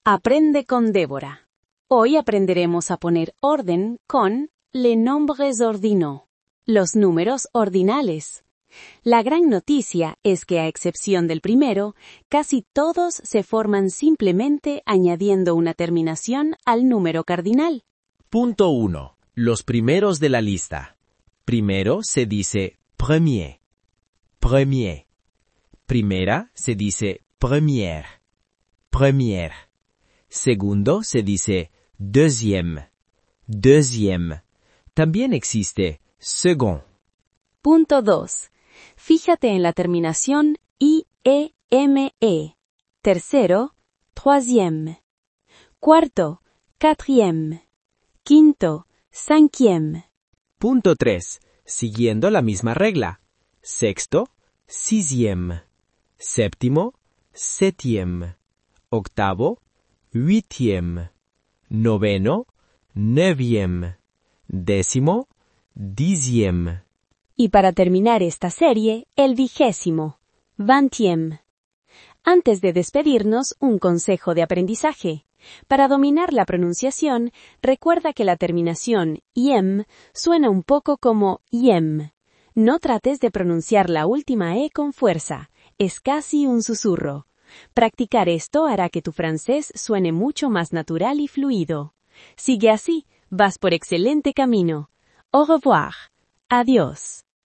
Aprende con Débora. Hoy aprenderemos a poner orden con les nombres ordinaux, los números ordinales. La gran noticia es que a excepción del primero, casi todos se forman simplemente añadiendo una terminación al número cardinal. Punto 1. Los primeros de la lista. Primero se dice premier. Premier. Primera se dice première. Première. Segundo se dice deuxième. Deuxième. También existe second. Punto 2. Fíjate en la terminación IEME. Tercero, troisième. Cuarto, quatrième. Quinto, cinquième. Punto 3. Siguiendo la misma regla. Sexto, sixième. Séptimo, septième. Octavo, huitième. Noveno, neuvième. Décimo, dixième. Y para terminar esta serie, el 20º, vingtième. Antes de despedirnos, un consejo de aprendizaje. Para dominar la pronunciación, recuerda que la terminación IEM suena un poco como IEM. No trates de pronunciar la última E con fuerza, es casi un susurro. Practicar esto hará que tu francés suene mucho más natural y fluido. Sigue así, vas por excelente camino. Au revoir. Adiós.